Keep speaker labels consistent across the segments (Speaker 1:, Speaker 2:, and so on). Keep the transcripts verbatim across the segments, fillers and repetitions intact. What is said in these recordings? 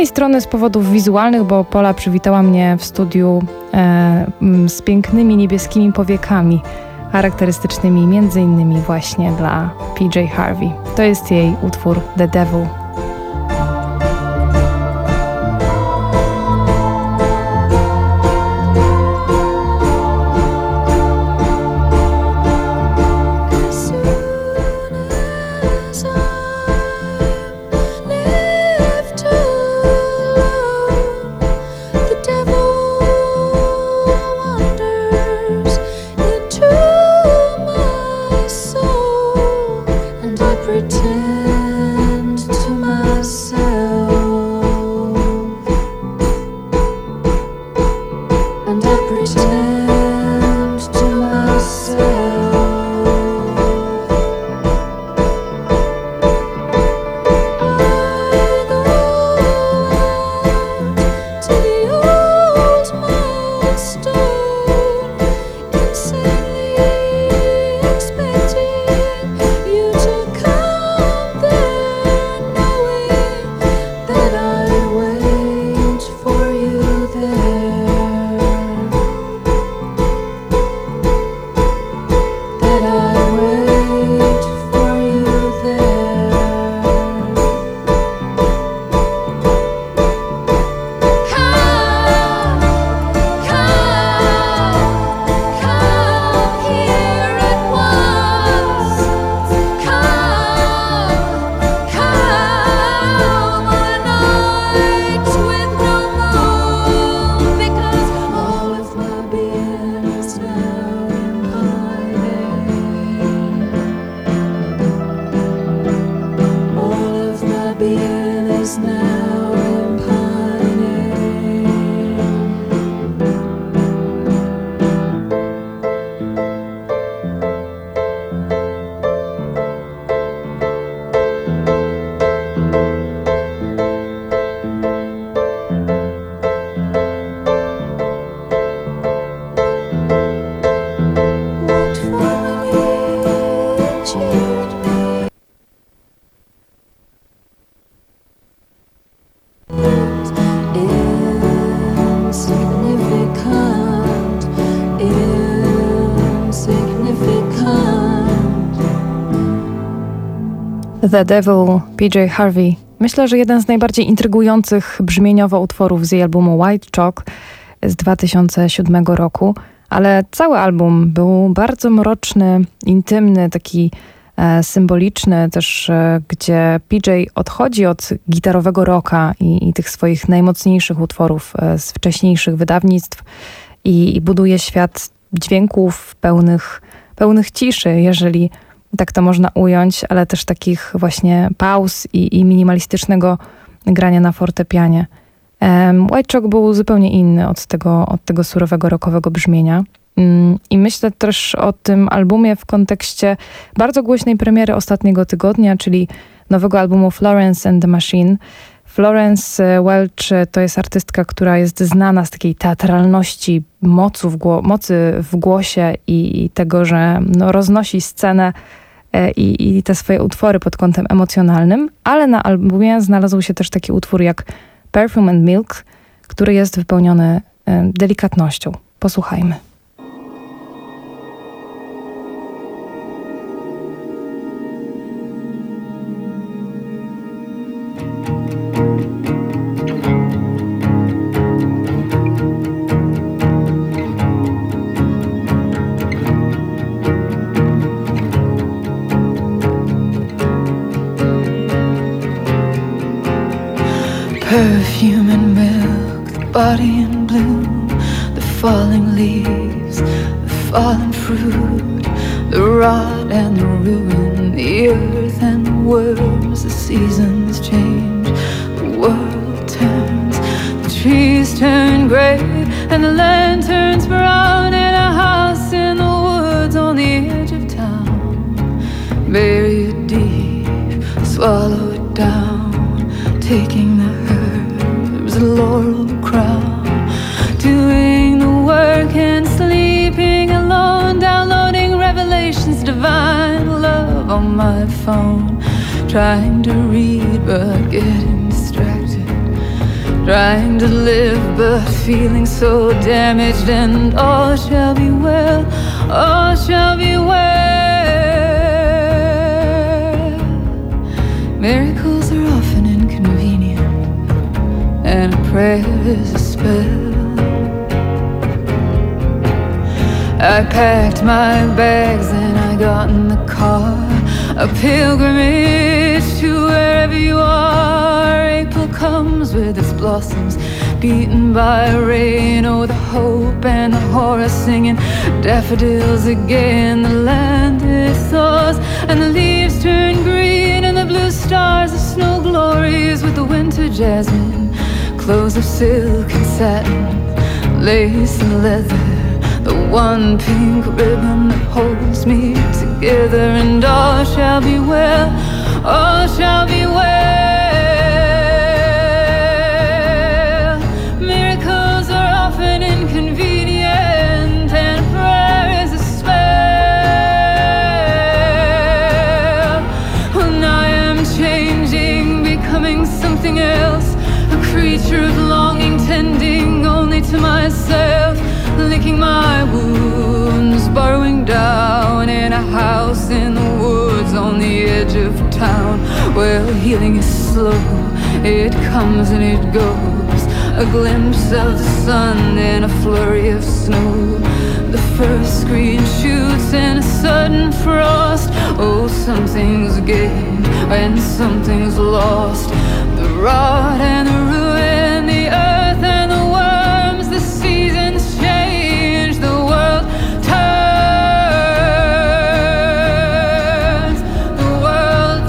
Speaker 1: jednej strony z powodów wizualnych, bo Paula przywitała mnie w studiu e, z pięknymi niebieskimi powiekami, charakterystycznymi między innymi właśnie dla P J Harvey. To jest jej utwór The Devil. The Devil, P J Harvey. Myślę, że jeden z najbardziej intrygujących brzmieniowo utworów z jej albumu White Chalk z dwa tysiące siódmego roku, ale cały album był bardzo mroczny, intymny, taki e, symboliczny też, e, gdzie P J odchodzi od gitarowego rocka i, i tych swoich najmocniejszych utworów e, z wcześniejszych wydawnictw i, i buduje świat dźwięków pełnych, pełnych ciszy, jeżeli tak to można ująć, ale też takich właśnie pauz i, i minimalistycznego grania na fortepianie. Um, White Chalk był zupełnie inny od tego, od tego surowego rockowego brzmienia. Um, I myślę też o tym albumie w kontekście bardzo głośnej premiery ostatniego tygodnia, czyli nowego albumu Florence and the Machine. Florence Welch to jest artystka, która jest znana z takiej teatralności, mocy w, gło- mocy w głosie i, i tego, że no, roznosi scenę e, i, i te swoje utwory pod kątem emocjonalnym, ale na albumie znalazł się też taki utwór jak Perfume and Milk, który jest wypełniony e, delikatnością. Posłuchajmy.
Speaker 2: Perfume and milk, the body in bloom, the falling leaves, the fallen fruit, the rot and the ruin, the earth and the worms. The seasons change, the world turns, the trees turn grey and the land turns brown, in a house in the woods on the edge of town. Bury it deep, swallow it down, taking the herbs, a laurel crown, doing the work and sleeping alone, downloading revelations, divine love on my phone, trying to read but getting distracted, trying to live but feeling so damaged, and all shall be well, all shall be well. Miracles are often inconvenient, and a prayer is a spell. I packed my bags and I got in the car, a pilgrimage to wherever you are. April comes with its blossoms, beaten by rain. Oh, the hope and the horror singing daffodils again. The land it thaws and the leaves turn green, and the blue stars are snow glories with the winter jasmine. Clothes of silk and satin, lace and leather, the one pink ribbon that holds me together. And all shall be well, all shall be well. Miracles are often inconvenient, and prayer is a spell. And I am changing, becoming something else, a creature of longing, tending only to myself, licking my wounds, burrowing down in a house in the woods on the edge of town. Well, healing is slow, it comes and it goes, a glimpse of the sun in a flurry of snow. The first green shoots in a sudden frost. Oh, something's gained and something's lost. The rot and the ruin, the earth and the worms, the seasons change, the world turns, the world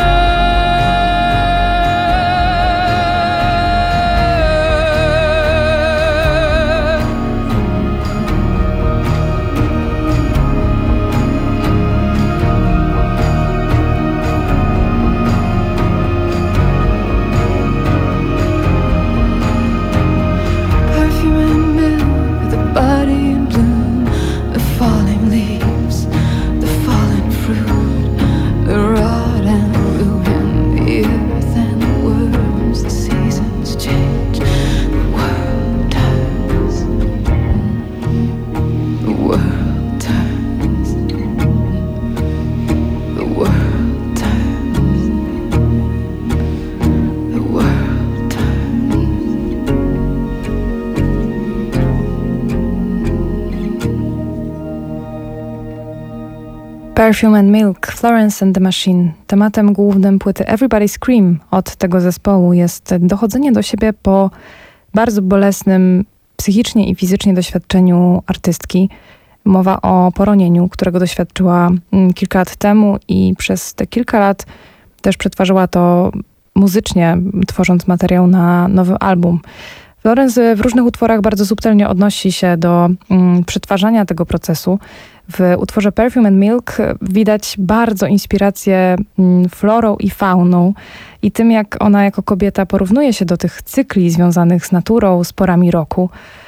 Speaker 1: Perfume and Milk, Florence and the Machine. Tematem głównym płyty Everybody Scream od tego zespołu jest dochodzenie do siebie po bardzo bolesnym psychicznie i fizycznie doświadczeniu artystki. Mowa o poronieniu, którego doświadczyła kilka lat temu i przez te kilka lat też przetwarzała to muzycznie, tworząc materiał na nowy album. Florence w różnych utworach bardzo subtelnie odnosi się do mm, przetwarzania tego procesu. W utworze Perfume and Milk widać bardzo inspirację mm, florą i fauną i tym, jak ona jako kobieta porównuje się do tych cykli związanych z naturą, z porami roku.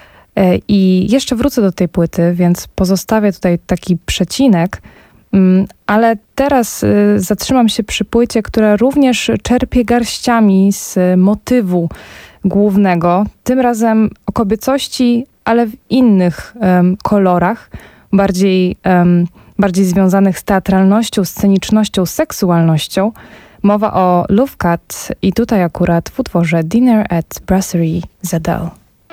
Speaker 1: E, I jeszcze wrócę do tej płyty, więc pozostawię tutaj taki przecinek, mm, ale teraz y, zatrzymam się przy płycie, która również czerpie garściami z motywu głównego, tym razem o kobiecości, ale w innych um, kolorach, bardziej, um, bardziej związanych z teatralnością, scenicznością, seksualnością. Mowa o Love Cat i tutaj akurat w utworze Dinner at Brasserie z Adele.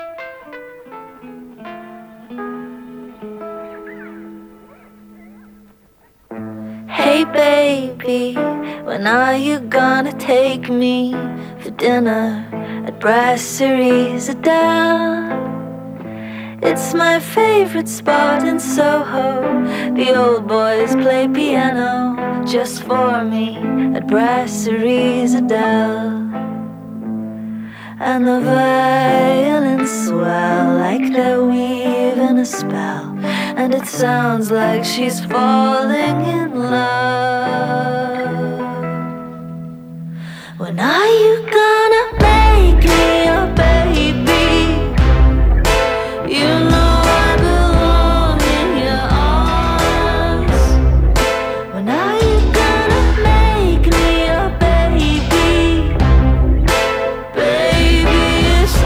Speaker 3: Hey baby, when are you gonna take me for dinner at Brasserie Adele? It's my favorite spot in Soho. The old boys play piano just for me at Brasserie Adele. And the violins swell like they're weaving a spell, and it sounds like she's falling in love. When are you gonna make me your baby? You know I belong in your arms. When are you gonna make me your baby? Baby, it's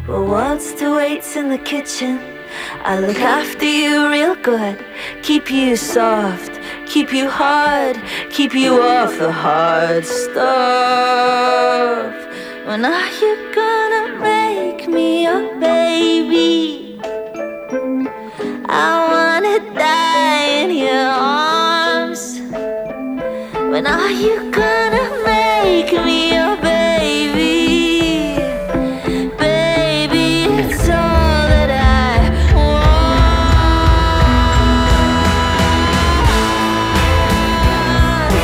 Speaker 3: Well, what's the waits in the kitchen? I look after you real good. Keep you soft, keep you hard, keep you off the hard stuff. When are you gonna make me a baby? I wanna die in your arms. When are you gonna make me a baby? Baby, it's all that I want.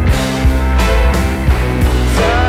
Speaker 3: It's all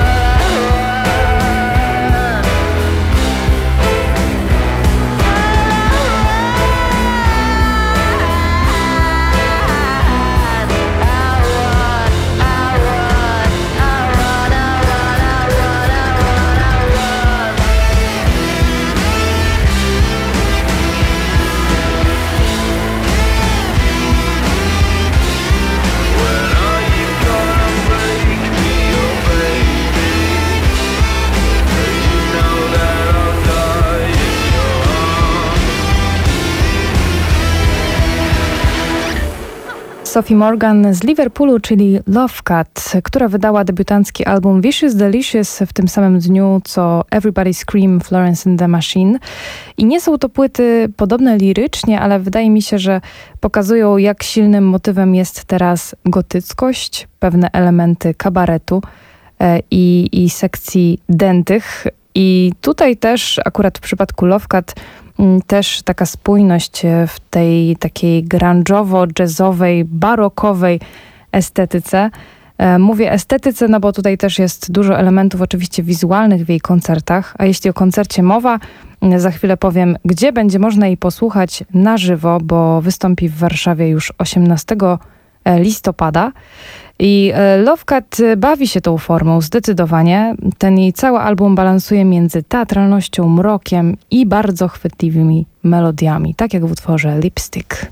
Speaker 1: Sophie Morgan z Liverpoolu, czyli Love Cat, która wydała debiutancki album Vicious Delicious w tym samym dniu co Everybody Scream, Florence and the Machine. I nie są to płyty podobne lirycznie, ale wydaje mi się, że pokazują, jak silnym motywem jest teraz gotyckość, pewne elementy kabaretu e, i, i sekcji dętych. I tutaj też akurat w przypadku Love Cat też taka spójność w tej takiej grunge'owo-jazzowej, barokowej estetyce. Mówię estetyce, no bo tutaj też jest dużo elementów oczywiście wizualnych w jej koncertach, a jeśli o koncercie mowa, za chwilę powiem, gdzie będzie można jej posłuchać na żywo, bo wystąpi w Warszawie już osiemnastego listopada. I Love Cat bawi się tą formą zdecydowanie. Ten jej cały album balansuje między teatralnością, mrokiem i bardzo chwytliwymi melodiami, tak jak w utworze Lipstick.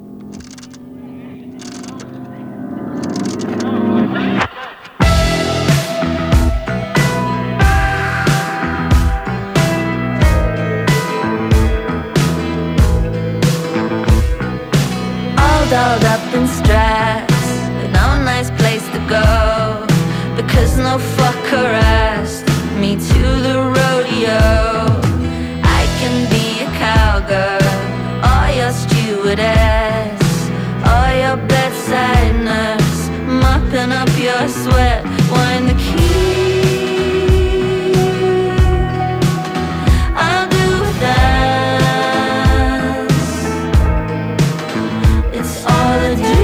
Speaker 3: All dolled up in straps, no nice place to go, because no fucker asked me to the rodeo. I can be a cowgirl, or your stewardess, or your bedside nurse, mopping up your sweat, wind the key. I'll do a dance, it's all a dream.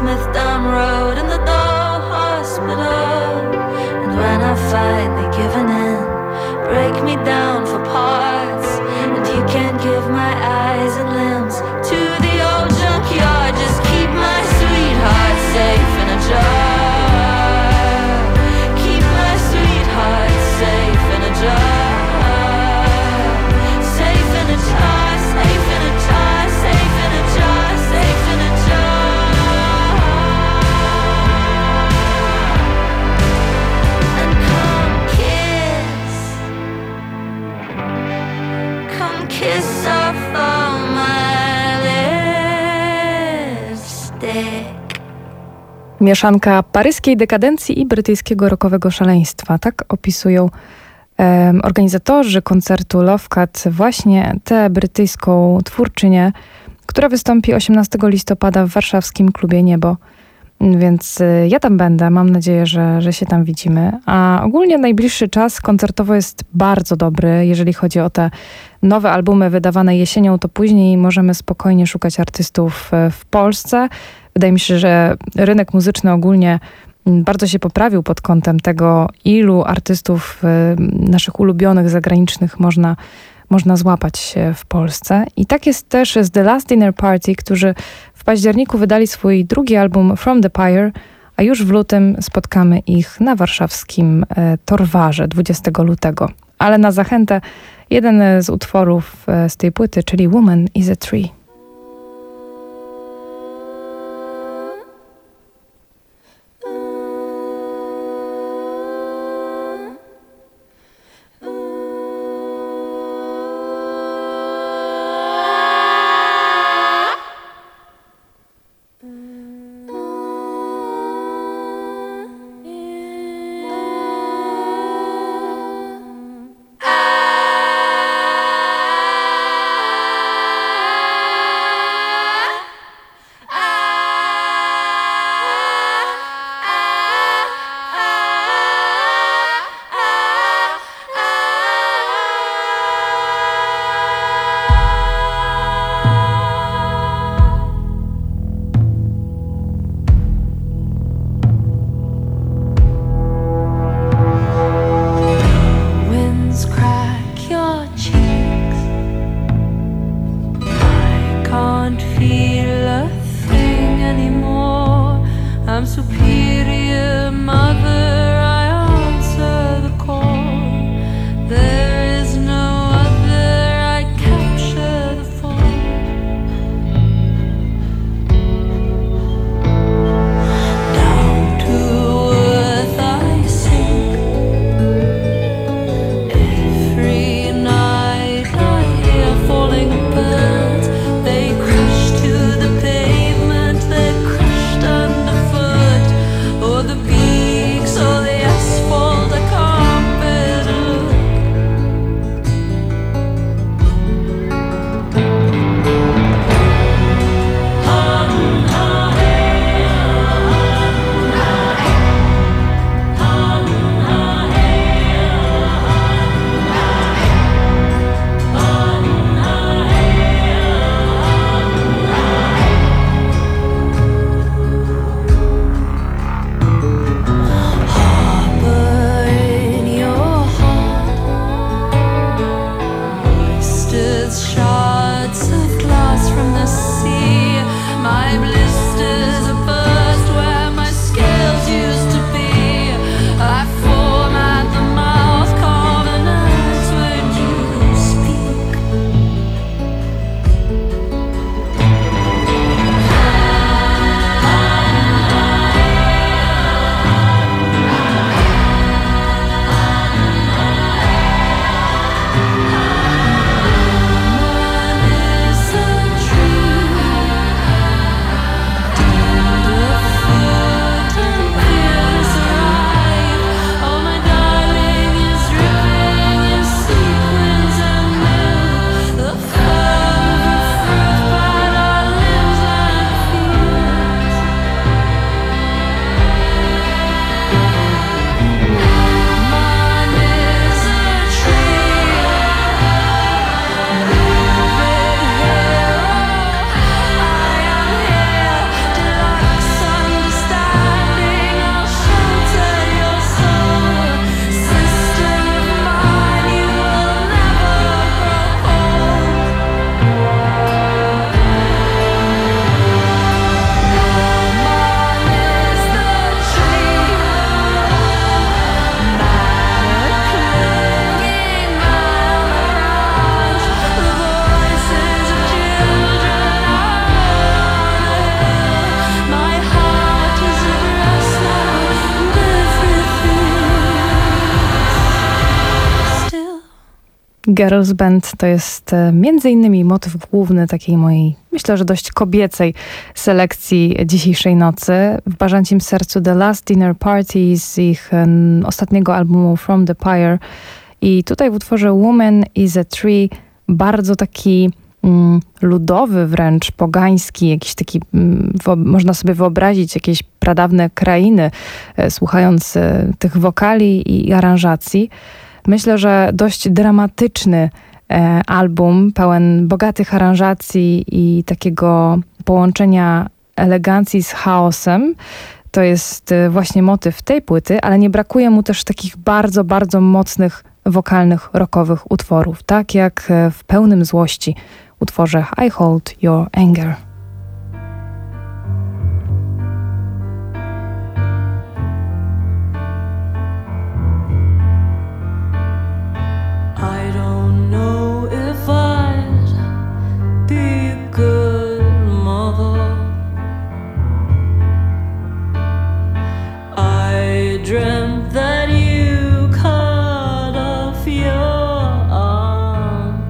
Speaker 3: Smith down road in the Doe Hospital. And when I've finally given in, break me down for parts, and you can give my eyes and limbs to the old junkyard. Just keep my sweetheart safe in a jar. Keep my sweetheart safe in a jar. Safe in a jar, safe in a jar, safe in a jar, safe in a jar. And come kiss, come kiss off all my lipstick.
Speaker 1: Mieszanka paryskiej dekadencji i brytyjskiego rockowego szaleństwa. Tak opisują um, organizatorzy koncertu Love Cat właśnie tę brytyjską twórczynię, która wystąpi osiemnastego listopada w warszawskim klubie Niebo. Więc y, ja tam będę, mam nadzieję, że, że się tam widzimy. A ogólnie najbliższy czas koncertowo jest bardzo dobry. Jeżeli chodzi o te nowe albumy wydawane jesienią, to później możemy spokojnie szukać artystów w Polsce. Wydaje mi się, że rynek muzyczny ogólnie bardzo się poprawił pod kątem tego, ilu artystów naszych ulubionych, zagranicznych można, można złapać w Polsce. I tak jest też z The Last Dinner Party, którzy w październiku wydali swój drugi album From the Pyre, a już w lutym spotkamy ich na warszawskim Torwarze dwudziestego lutego. Ale na zachętę jeden z utworów z tej płyty, czyli Woman is a Tree. Girls Band to jest e, między innymi motyw główny takiej mojej, myślę, że dość kobiecej selekcji dzisiejszej nocy. W Bażancim Sercu The Last Dinner Party z ich e, ostatniego albumu From the Pyre. I tutaj w utworze Woman is a Tree bardzo taki mm, ludowy, wręcz pogański, jakiś taki, mm, wo, można sobie wyobrazić jakieś pradawne krainy, e, słuchając e, tych wokali i, i aranżacji. Myślę, że dość dramatyczny e, album, pełen bogatych aranżacji i takiego połączenia elegancji z chaosem. To jest e, właśnie motyw tej płyty, ale nie brakuje mu też takich bardzo, bardzo mocnych wokalnych, rockowych utworów, tak jak e, w Pełnym Złości utworze I Hold Your Anger.
Speaker 4: I don't know if I'd be a good mother. I dreamt that you cut off your arm,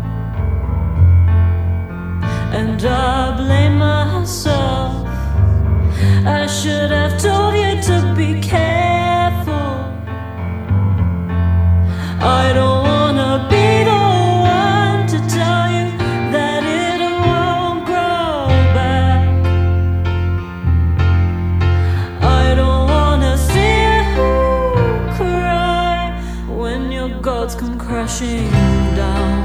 Speaker 4: and I blame myself. I should have told you to be careful. I don't wanna be the one to tell you that it won't grow back. I don't wanna see you cry when your gods come crashing down.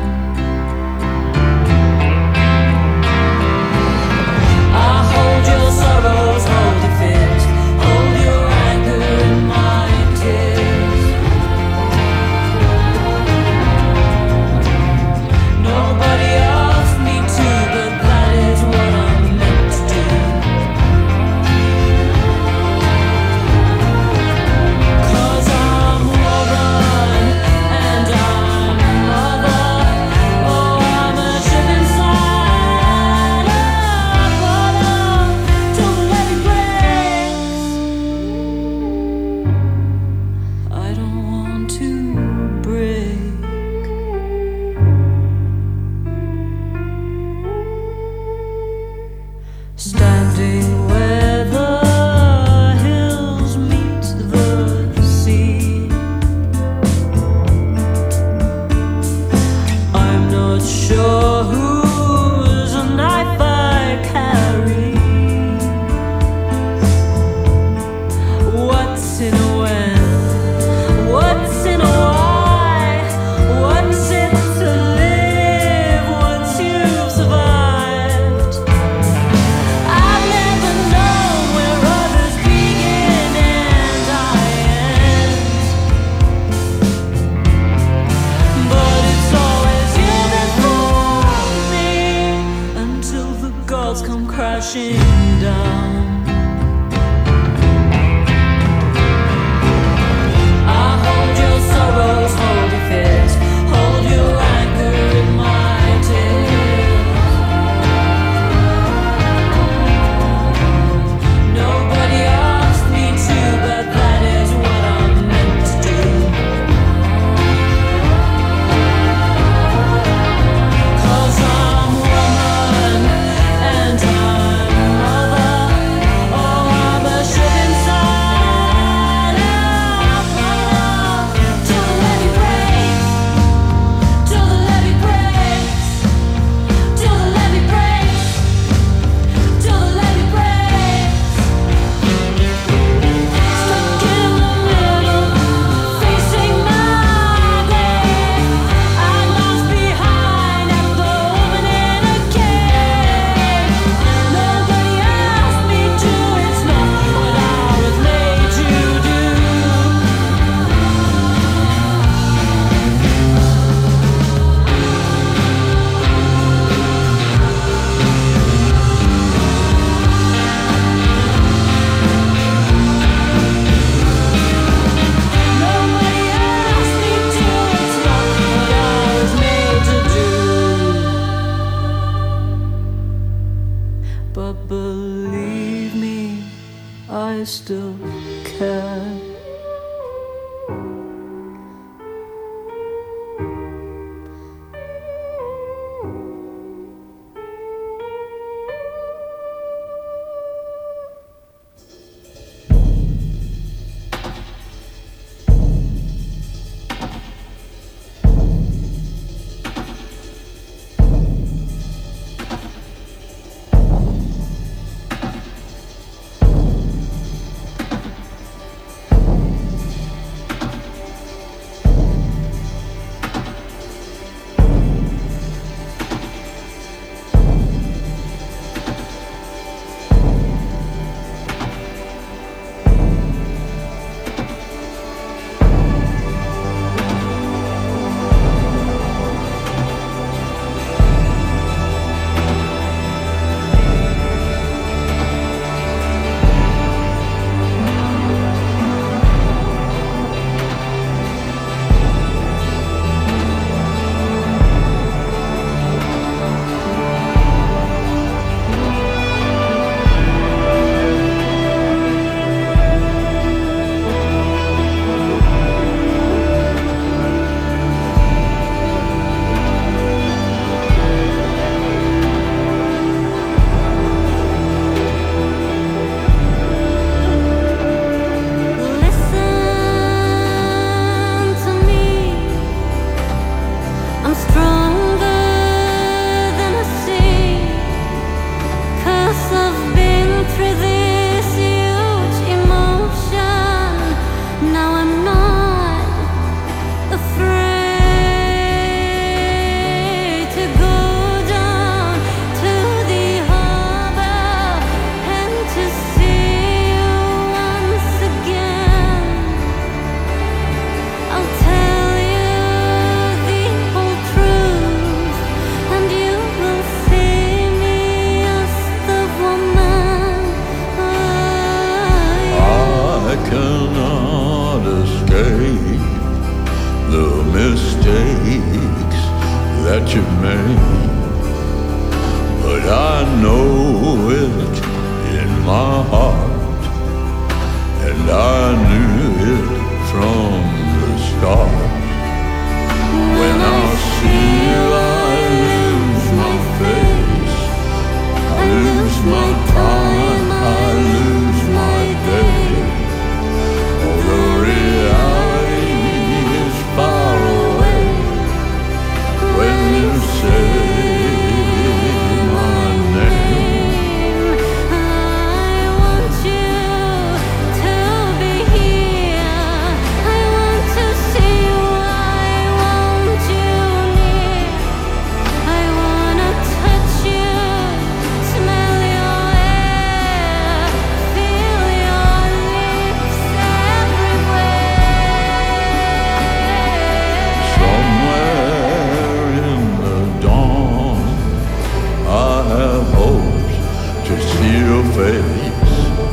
Speaker 4: I hold your sorrows, hold your fears, hold your anger in my tears. Nobody asked me to, but that is what I'm meant to do. 'Cause I'm woman and I'm mother. Oh, I'm a ship inside a bottle. Don't let it break. I don't want to break. Standing where the hills meet the sea, I'm not sure whose knife I carry. What's in a when? What's in a why? What's it to live once you've survived? I've never known where others begin and I end, but it's always you that fool me until the gods come crashing down. I hold your sorrows, hold your fears, hold your anger in my tears. Nobody asked me to, but that is what I'm meant to do. 'Cause I'm woman and I'm mother. Oh, I'm a ship inside a bottle. Till the levee breaks, till the levee breaks, till the levee breaks, till the levee breaks. Stuck in the middle, facing my grave. I'm lost behind at the woman in a cave. Nobody asked me to, it's not what I was made to do. Nobody asked me to, it's not what I was made to do. But believe me, I still care.
Speaker 5: that you made, but I know it in my heart, and I knew it from the start. When I see you, I lose my face, I lose my time, I lose my day. Oh, the reality is far away when you say my name.
Speaker 4: I want you to be here. I want to see you. I want you near. I wanna touch you, smell your air, feel your lips everywhere.
Speaker 5: Somewhere in the dawn, I have hoped to see your face,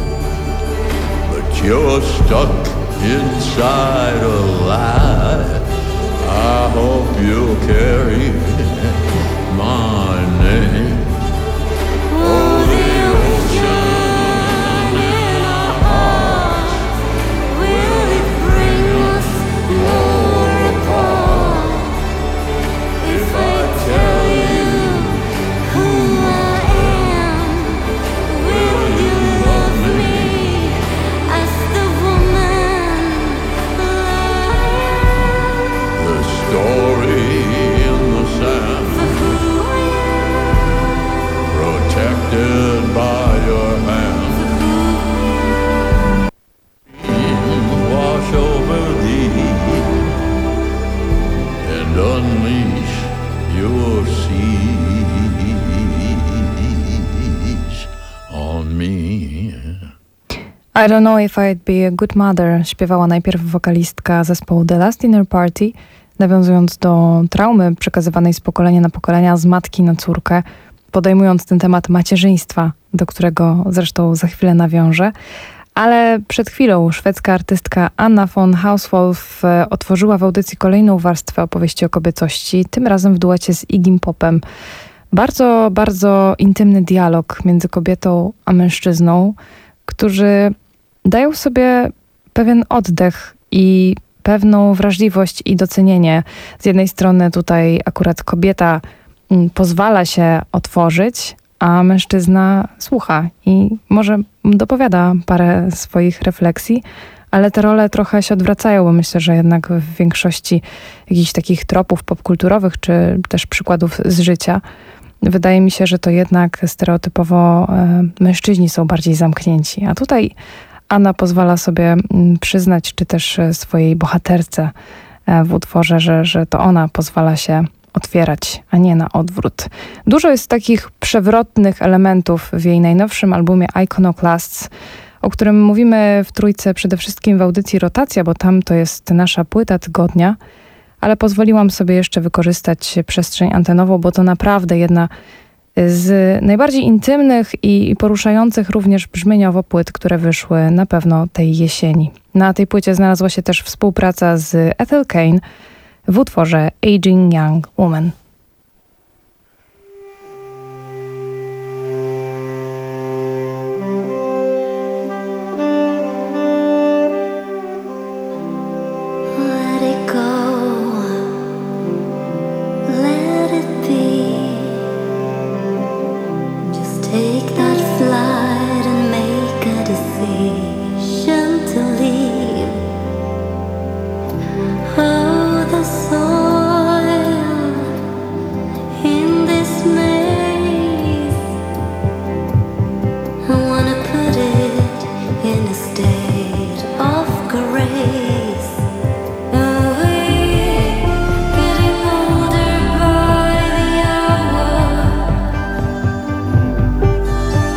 Speaker 5: but you're stuck inside a lie. I hope you'll carry my name. Oh, the ocean in our hearts,
Speaker 4: Will it bring us more apart?
Speaker 5: if I tell you
Speaker 4: Who I am, will you love me as the woman I am?
Speaker 5: the story in the sand,
Speaker 4: For who I am,
Speaker 5: protected by your hand, wash over thee and unleash your seas on me.
Speaker 1: I don't know if I'd be a good mother, śpiewała najpierw wokalistka zespołu The Last Dinner Party, nawiązując do traumy przekazywanej z pokolenia na pokolenia, z matki na córkę, podejmując ten temat macierzyństwa, do którego zresztą za chwilę nawiążę. Ale przed chwilą szwedzka artystka Anna von Hauswolf e, otworzyła w audycji kolejną warstwę opowieści o kobiecości, tym razem w duecie z Iggym Popem. Bardzo, bardzo intymny dialog między kobietą a mężczyzną, którzy dają sobie pewien oddech i pewną wrażliwość i docenienie. Z jednej strony tutaj akurat kobieta mm, pozwala się otworzyć, a mężczyzna słucha i może dopowiada parę swoich refleksji, ale te role trochę się odwracają, bo myślę, że jednak w większości jakichś takich tropów popkulturowych, czy też przykładów z życia, wydaje mi się, że to jednak stereotypowo e, mężczyźni są bardziej zamknięci. A tutaj Anna pozwala sobie mm, przyznać, czy też e, swojej bohaterce e, w utworze, że, że to ona pozwala się otwierać, a nie na odwrót. Dużo jest takich przewrotnych elementów w jej najnowszym albumie Iconoclasts, o którym mówimy w Trójce przede wszystkim w audycji Rotacja, bo tam to jest nasza płyta tygodnia, ale pozwoliłam sobie jeszcze wykorzystać przestrzeń antenową, bo to naprawdę jedna z najbardziej intymnych i poruszających również brzmieniowo płyt, które wyszły na pewno tej jesieni. Na tej płycie znalazła się też współpraca z Ethel Cain w utworze Aging Young Woman.
Speaker 4: let it go, let it be. Just take that flight and make a decision to leave. Oh, the soil in this maze, I wanna put it in a state of grace. Away, getting older by the hour.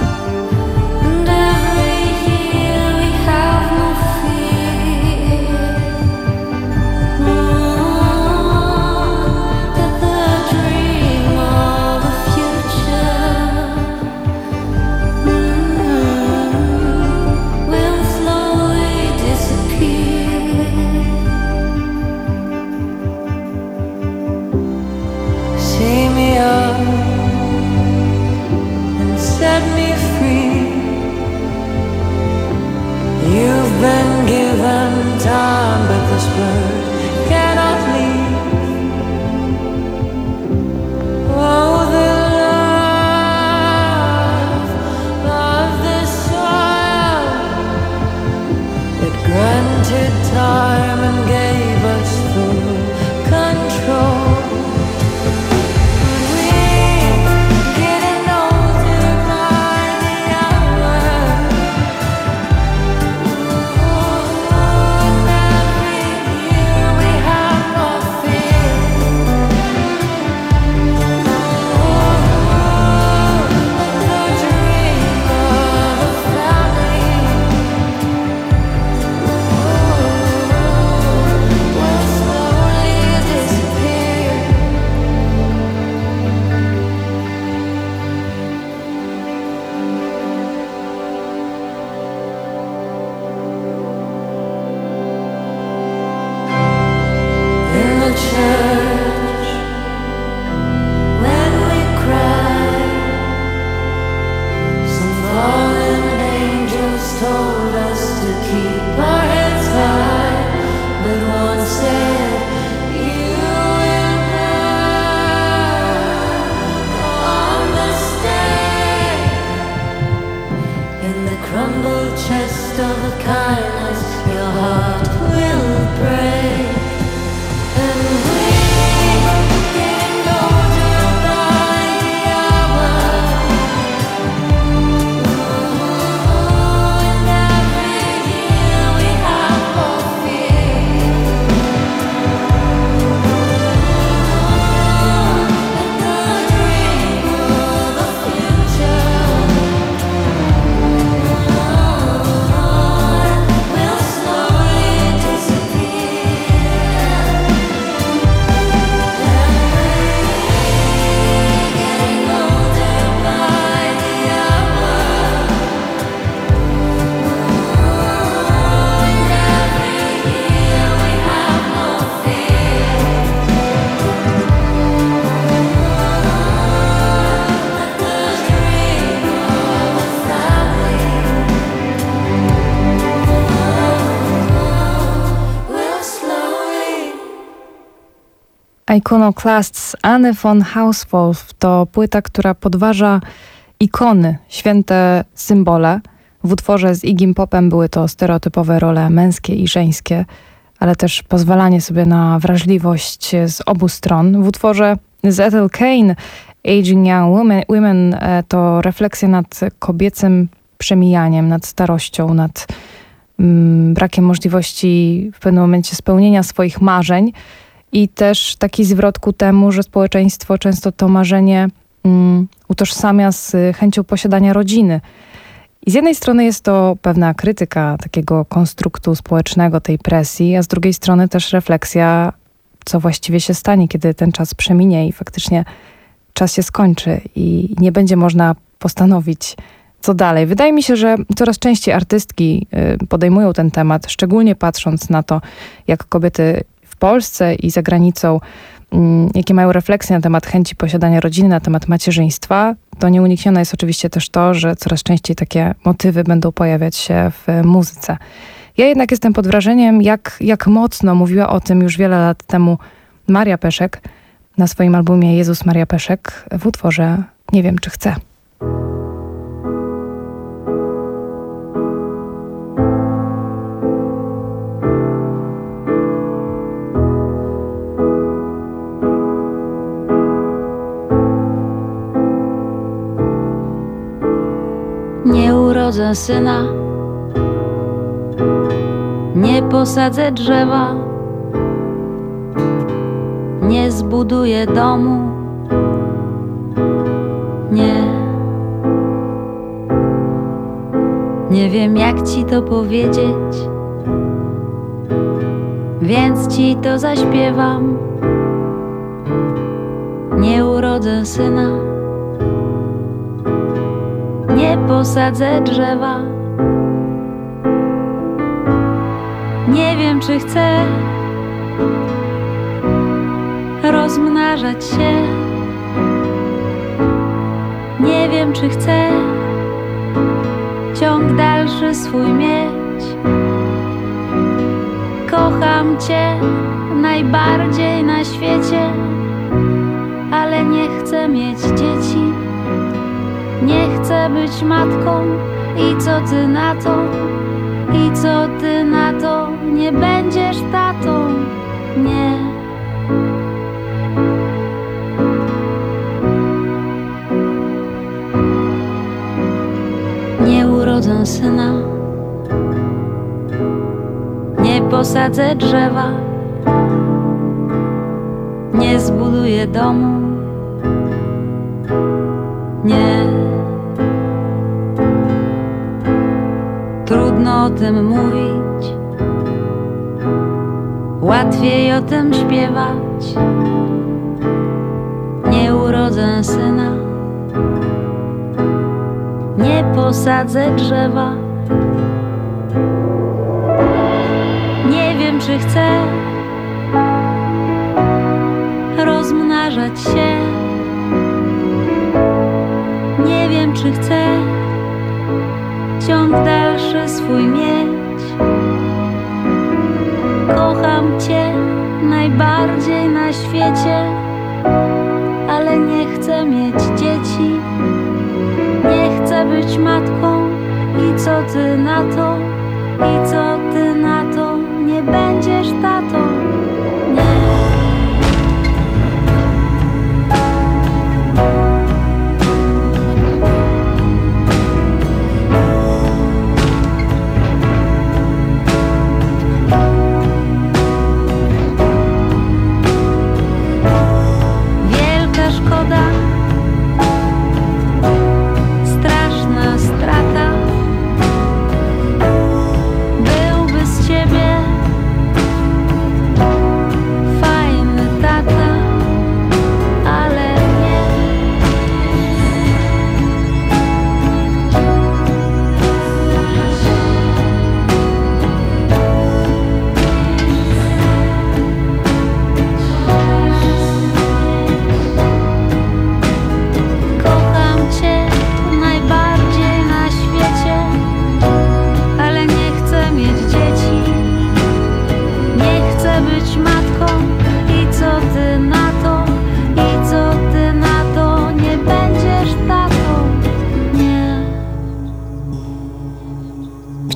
Speaker 1: Iconoclasts Anne von Hauswolf to płyta, która podważa ikony, święte symbole. W utworze z Iggy Popem były to stereotypowe role męskie i żeńskie, ale też pozwalanie sobie na wrażliwość z obu stron. W utworze z Ethel Cain Aging Young Women, Women to refleksja nad kobiecym przemijaniem, nad starością, nad mm, brakiem możliwości w pewnym momencie spełnienia swoich marzeń i też taki zwrot ku temu, że społeczeństwo często to marzenie mm, utożsamia z chęcią posiadania rodziny. I z jednej strony jest to pewna krytyka takiego konstruktu społecznego, tej presji, a z drugiej strony też refleksja, co właściwie się stanie, kiedy ten czas przeminie i faktycznie czas się skończy i nie będzie można postanowić, co dalej. Wydaje mi się, że coraz częściej artystki podejmują ten temat, szczególnie patrząc na to, jak kobiety w Polsce i za granicą, jakie mają refleksje na temat chęci posiadania rodziny, na temat macierzyństwa. To nieuniknione jest oczywiście też to, że coraz częściej takie motywy będą pojawiać się w muzyce. Ja jednak jestem pod wrażeniem, jak, jak mocno mówiła o tym już wiele lat temu Maria Peszek na swoim albumie Jezus Maria Peszek w utworze Nie wiem, czy chcę.
Speaker 6: Nie urodzę syna, nie posadzę drzewa, nie zbuduję domu, nie. Nie wiem, jak ci to powiedzieć, więc ci to zaśpiewam. Nie urodzę syna, nie posadzę drzewa. Nie wiem, czy chcę rozmnażać się. Nie wiem, czy chcę ciąg dalszy swój mieć. Kocham cię najbardziej na świecie, ale nie chcę mieć dzieci. Nie chcę być matką i co ty na to? I co ty na to? Nie będziesz tatą, nie. Nie urodzę syna, nie posadzę drzewa, nie zbuduję domu, nie. Trudno o tym mówić, łatwiej o tym śpiewać. Nie urodzę syna, nie posadzę drzewa. Nie wiem, czy chcę rozmnażać się. Nie wiem, czy chcę ciąg dalszy swój mieć. Kocham cię najbardziej na świecie, ale nie chcę mieć dzieci. Nie chcę być matką i co ty na to? I co ty na to? Nie będziesz tatą, nie.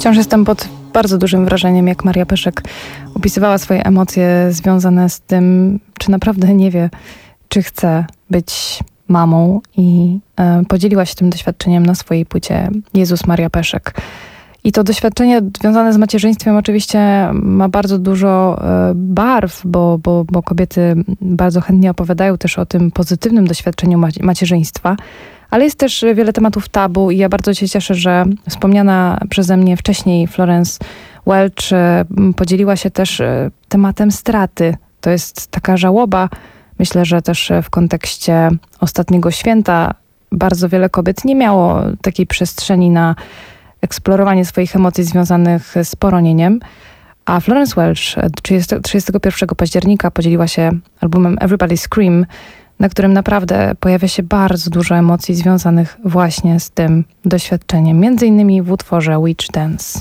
Speaker 1: Wciąż jestem pod bardzo dużym wrażeniem, jak Maria Peszek opisywała swoje emocje związane z tym, czy naprawdę nie wie, czy chce być mamą i e, podzieliła się tym doświadczeniem na swojej płycie Jezus Maria Peszek. I to doświadczenie związane z macierzyństwem oczywiście ma bardzo dużo e, barw, bo, bo, bo kobiety bardzo chętnie opowiadają też o tym pozytywnym doświadczeniu maci- macierzyństwa, ale jest też wiele tematów tabu i ja bardzo się cieszę, że wspomniana przeze mnie wcześniej Florence Welch e, podzieliła się też e, tematem straty. To jest taka żałoba. Myślę, że też w kontekście ostatniego święta bardzo wiele kobiet nie miało takiej przestrzeni na eksplorowanie swoich emocji związanych z poronieniem. A Florence Welch trzydziestego pierwszego października podzieliła się albumem Everybody Scream, na którym naprawdę pojawia się bardzo dużo emocji związanych właśnie z tym doświadczeniem, między innymi w utworze Witch Dance.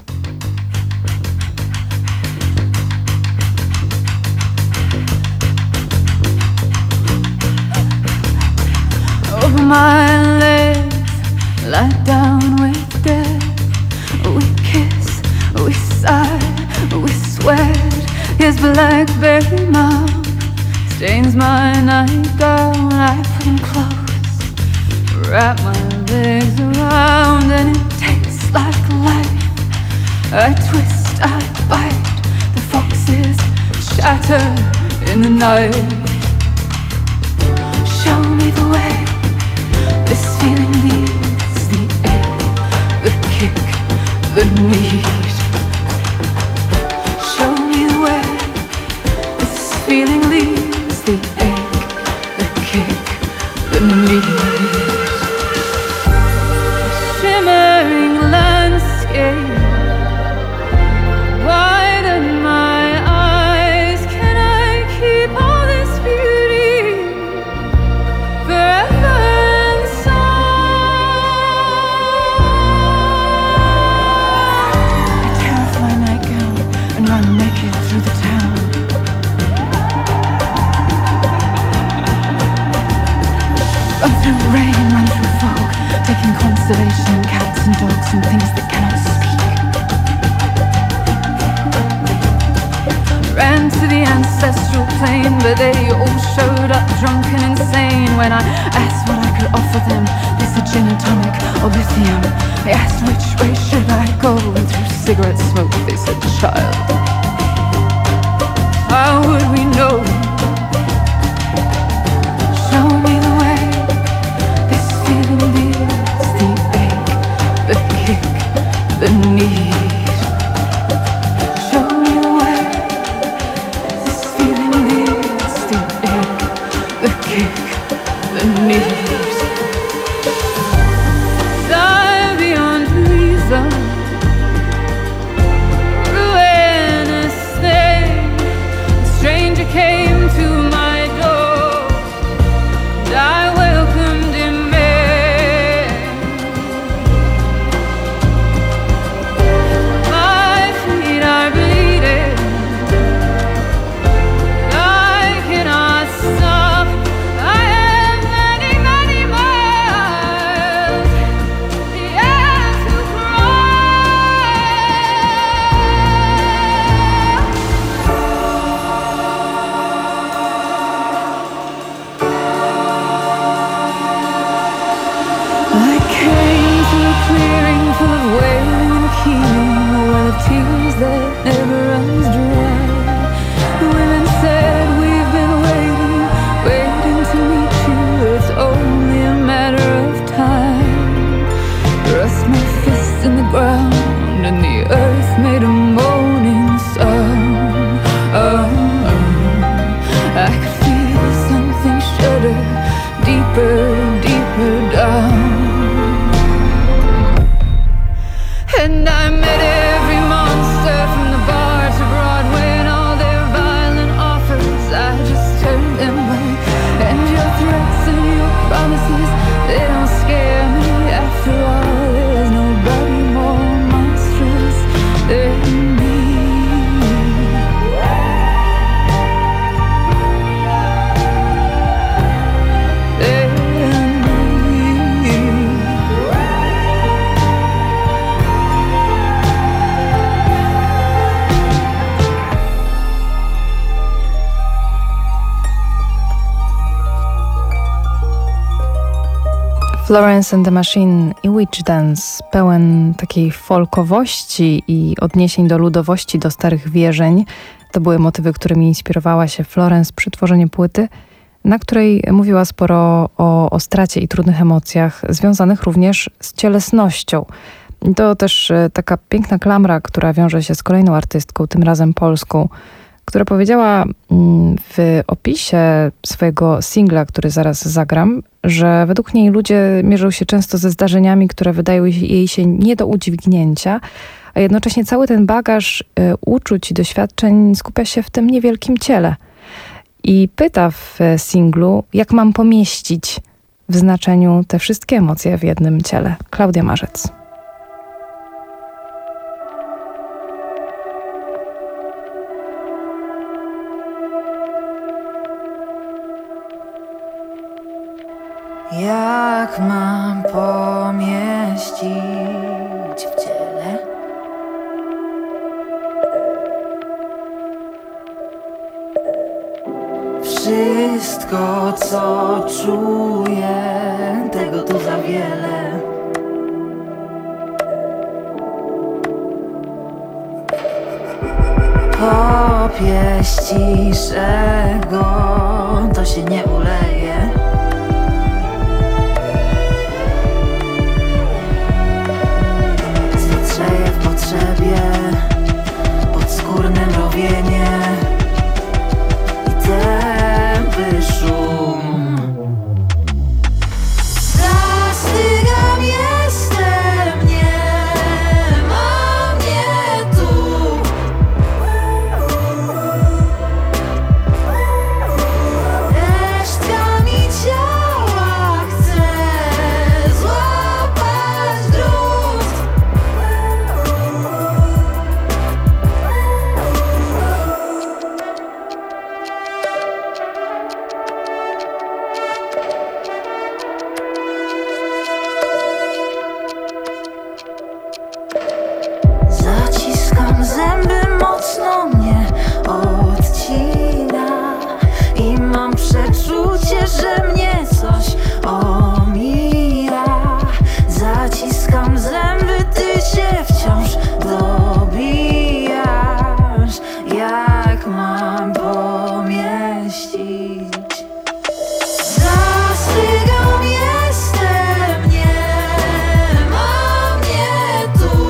Speaker 2: Over my legs, lie down with death. We kiss, we sigh, we sweat. His blackberry mouth stains my nightgown. I put him close, wrap my legs around, and it tastes like life. I twist, I bite, the foxes shatter in the night. Show me the way. This feeling leaves the ache, the kick, the need. Show me the way. This feeling leaves the ache, the kick, the need. Shimmering landscape, widen my eyes. Can I keep all this beauty forever? Run through rain, run through fog, taking consolation in cats and dogs and things that cannot speak. Ran to the ancestral plane, but they all showed up drunk and insane. When I asked what I could offer them, they said gin and tonic or lithium. They asked which way should I go, and through cigarette smoke they said, child, how would we know? Show me the way. This feeling leaves the ache, the kick, the need. Show me the way. This feeling leaves the ache, the kick, the need. Die beyond reason. Ruinous thing. A stranger came to my door, and I welcomed him in. My feet are bleeding, I cannot stop. I have many, many miles, the air to I came to a clearing full of wailing and keening, a well of tears that never runs dry. The women said, we've been waiting, waiting to meet you. It's only a matter of time. Thrust my fists in the ground, and the earth made a moaning sound. Oh, I could feel something shudder deeper, deeper down. And I met every monster from the bottom.
Speaker 1: Florence and the Machine i Witch Dance, pełen takiej folkowości i odniesień do ludowości, do starych wierzeń. To były motywy, którymi inspirowała się Florence przy tworzeniu płyty, na której mówiła sporo o, o stracie i trudnych emocjach, związanych również z cielesnością. To też taka piękna klamra, która wiąże się z kolejną artystką, tym razem polską, która powiedziała w opisie swojego singla, który zaraz zagram, że według niej ludzie mierzą się często ze zdarzeniami, które wydają jej się nie do udźwignięcia, a jednocześnie cały ten bagaż uczuć i doświadczeń skupia się w tym niewielkim ciele. I pyta w singlu, jak mam pomieścić w znaczeniu te wszystkie emocje w jednym ciele. Klaudia Marzec.
Speaker 2: Jak mam pomieścić w ciele? Wszystko, co czuję, tego tu za wiele. Popieść ciszego, to się nie uleje. Zwietrzeje w potrzebie, podskórne mrowienie i tępy szum. Zastygam, jestem, nie ma mnie tu. Resztkami ciała chcę złapać drut. Zaciskam zęby, mocno mnie odcina i mam przeczucie, że mnie coś omija. Zaciskam zęby, ty się wciąż dobijasz. Jak mam pomieścić? Zastygam, jestem, nie ma mnie tu.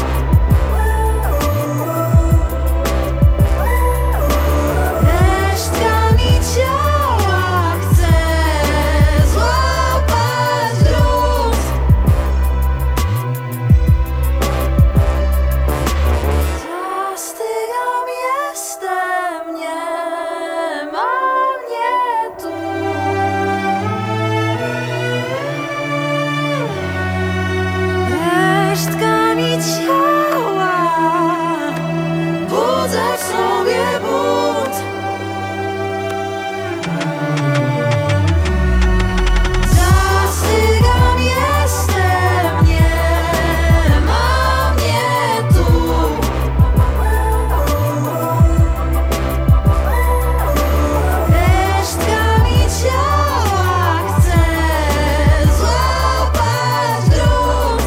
Speaker 2: Resztkami ciała chcę złapać drut. Zastygam, jestem, nie ma mnie tu. Resztkami ciała budzę w sobie bunt. Zastygam, jestem, nie ma mnie tu. Resztkami ciała chcę złapać drut.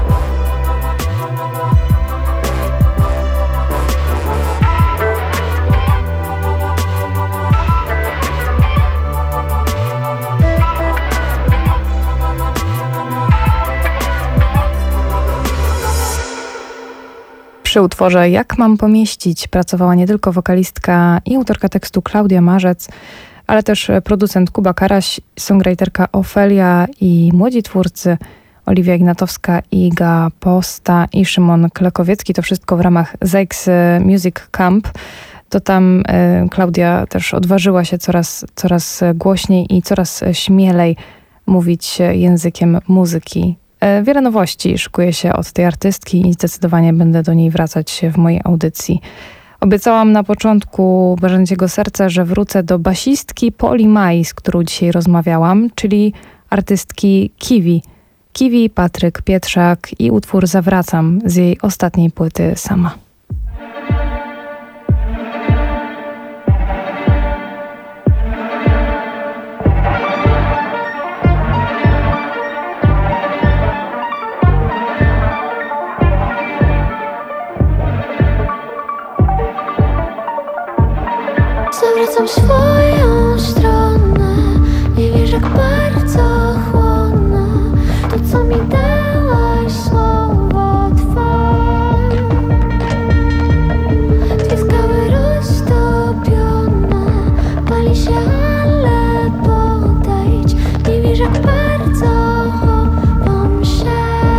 Speaker 1: Przy utworze Jak mam pomieścić pracowała nie tylko wokalistka i autorka tekstu Klaudia Marzec, ale też producent Kuba Karaś, songwriterka Ofelia i młodzi twórcy Oliwia Ignatowska, Iga Posta i Szymon Klekowiecki. To wszystko w ramach Zeix Music Camp. To tam y, Klaudia też odważyła się coraz, coraz głośniej i coraz śmielej mówić językiem muzyki. Y, wiele nowości szykuje się od tej artystki i zdecydowanie będę do niej wracać w mojej audycji. Obiecałam na początku Barzęciego Serca, że wrócę do basistki Poli Mai, z którą dzisiaj rozmawiałam, czyli artystki Kiwi. Kiwi, Patryk Pietrzak i utwór Zawracam z jej ostatniej płyty Sama.
Speaker 7: Zwracam swoją stronę, nie wiesz jak bardzo chłonę to, co mi dałaś, słowo Twe. Dwie skały roztopione, pali się, ale podejdź, nie wiesz jak bardzo chowam się.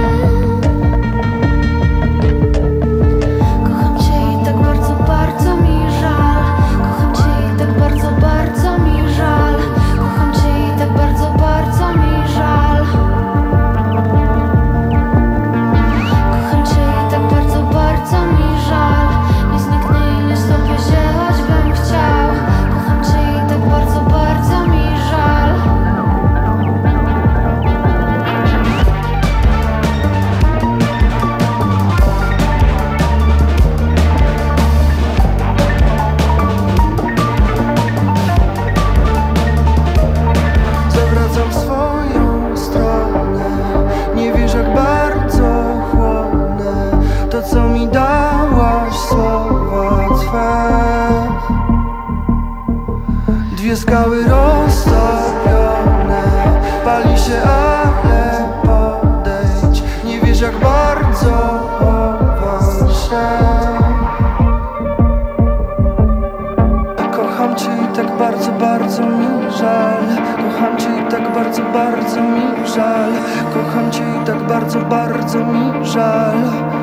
Speaker 7: Kocham Cię i tak bardzo, bardzo mi żal. Kocham Cię i tak bardzo, bardzo mi żal. Kocham Cię i tak bardzo, bardzo mi żal. Kocham Cię i tak bardzo, bardzo mi żal. Nie zniknę i nie stopię się, choćbym chciał. Kocham Cię i tak bardzo, bardzo mi żal.
Speaker 8: Zawracam swoją stronę, nie wiesz jak bardzo chłonę to, co mi dałaś, słowa Twe. Dwie skały roztopione, pali się, ale podejdź, nie wiesz jak bardzo chowam się. Kocham Cię i tak bardzo, bardzo mi żal. Kocham Cię i tak bardzo, bardzo mi żal. Kocham Cię i tak bardzo, bardzo mi żal.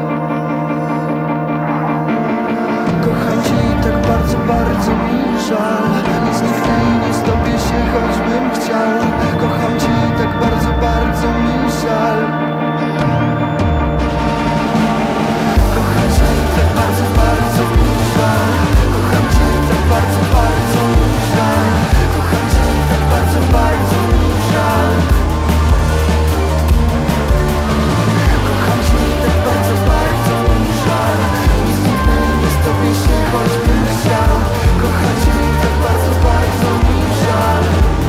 Speaker 8: Kocham Cię i tak bardzo, bardzo mi żal. Nie zniknę i nie stopię się, choćbym chciał. Kocham Cię i tak bardzo, bardzo mi żal. Kocham Cię i tak bardzo, bardzo mi żal. Kocham Cię i tak bardzo, bardzo mi żal. Kocham Cię i tak bardzo, bardzo mi żal. Kocham Cię i tak bardzo, bardzo mi żal. Nie zniknę i nie stopię się, choćbym chciał. Kocham Cię i tak bardzo, bardzo mi żal.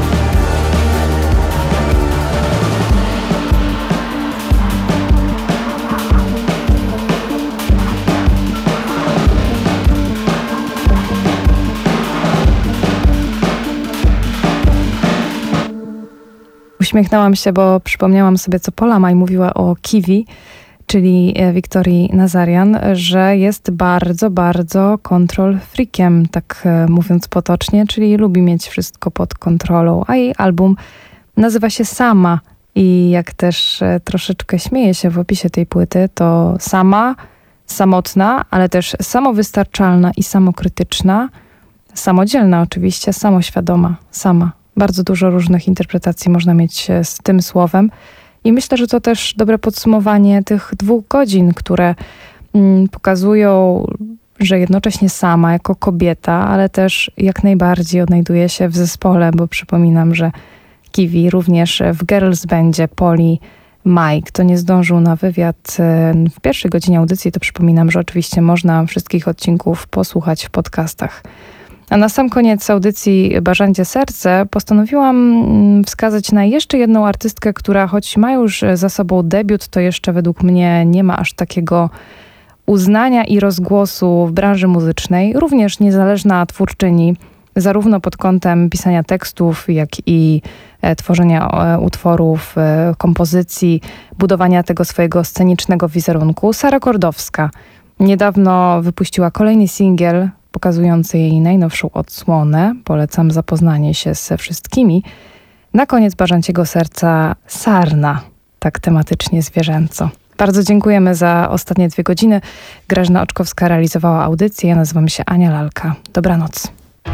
Speaker 1: Uśmiechnęłam się, bo przypomniałam sobie, co Pola Maj mówiła o Kiwi, czyli Wiktorii Nazarian, że jest bardzo, bardzo control freakiem, tak e, mówiąc potocznie, czyli lubi mieć wszystko pod kontrolą, a jej album nazywa się Sama i jak też e, troszeczkę śmieje się w opisie tej płyty, to sama, samotna, ale też samowystarczalna i samokrytyczna, samodzielna oczywiście, samoświadoma, sama. Bardzo dużo różnych interpretacji można mieć z tym słowem i myślę, że to też dobre podsumowanie tych dwóch godzin, które mm, pokazują, że jednocześnie sama jako kobieta, ale też jak najbardziej odnajduje się w zespole, bo przypominam, że Kiwi również w Girls Bandzie Poli Maj. Kto nie zdążył na wywiad w pierwszej godzinie audycji, to przypominam, że oczywiście można wszystkich odcinków posłuchać w podcastach. A na sam koniec audycji Bażancie Serce postanowiłam wskazać na jeszcze jedną artystkę, która choć ma już za sobą debiut, to jeszcze według mnie nie ma aż takiego uznania i rozgłosu w branży muzycznej. Również niezależna twórczyni, zarówno pod kątem pisania tekstów, jak i e, tworzenia e, utworów, e, kompozycji, budowania tego swojego scenicznego wizerunku. Sara Kordowska niedawno wypuściła kolejny singiel pokazujący jej najnowszą odsłonę. Polecam zapoznanie się ze wszystkimi. Na koniec Bażanciego Serca Sarna, tak tematycznie zwierzęco. Bardzo dziękujemy za ostatnie dwie godziny. Grażyna Oczkowska realizowała audycję. Ja nazywam się Ania Lalka. Dobranoc.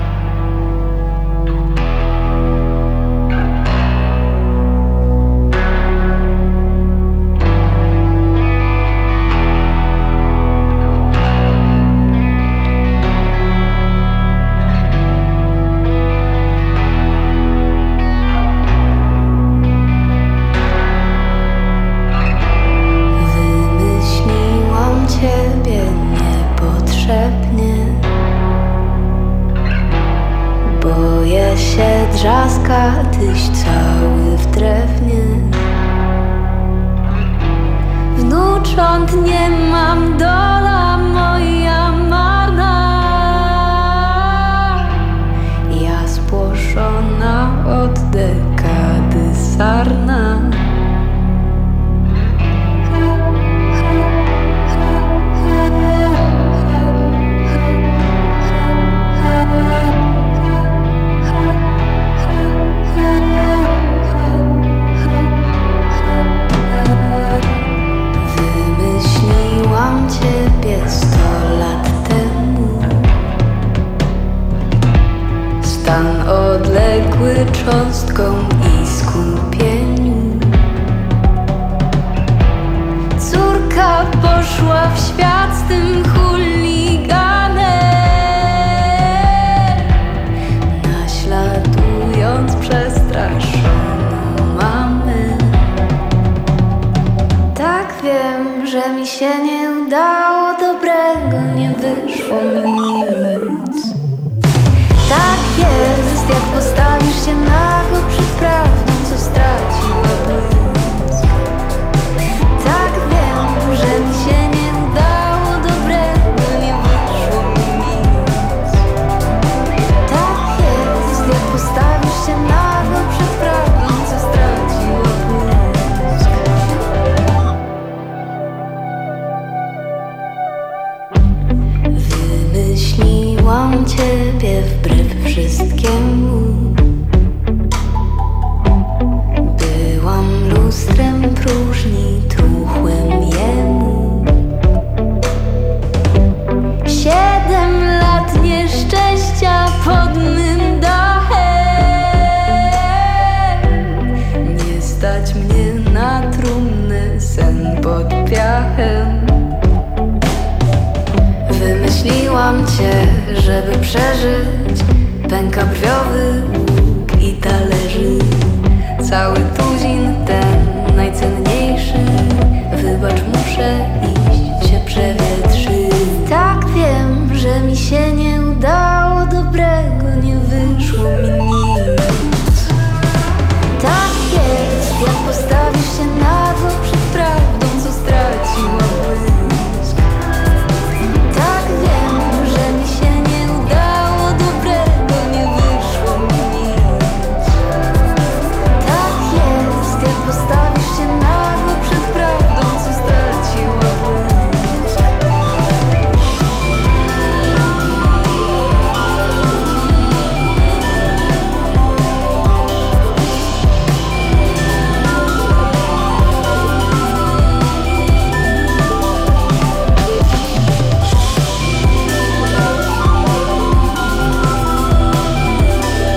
Speaker 7: Drzaska, tyś cały w drewnie. Wnucząt nie mam, dola moja marna.
Speaker 6: poszła w świat z tym chuliganem, naśladując przestraszoną mamę. Tak wiem, że mi się nie udało, dobrego nie wyszło mi nic. Tak jest, jak postawisz się nago przed prawdą, co straciła błysk. Tak wiem, że mi się nie udało, dobrego nie wyszło mi nic. Tak jest, jak postawisz się nago przed prawdą, co straciła błysk. Wymyśliłam ciebie wbrew wszystkiemu. Byłam lustrem próżni, truchłem jemu. Siedem lat nieszczęścia pod mym dachem. Nie stać mnie na trumnę, sen pod piachem. Wymyśliłam cię, żeby przeżyć. Pęka brwiowy łuk i talerzy, cały tuzin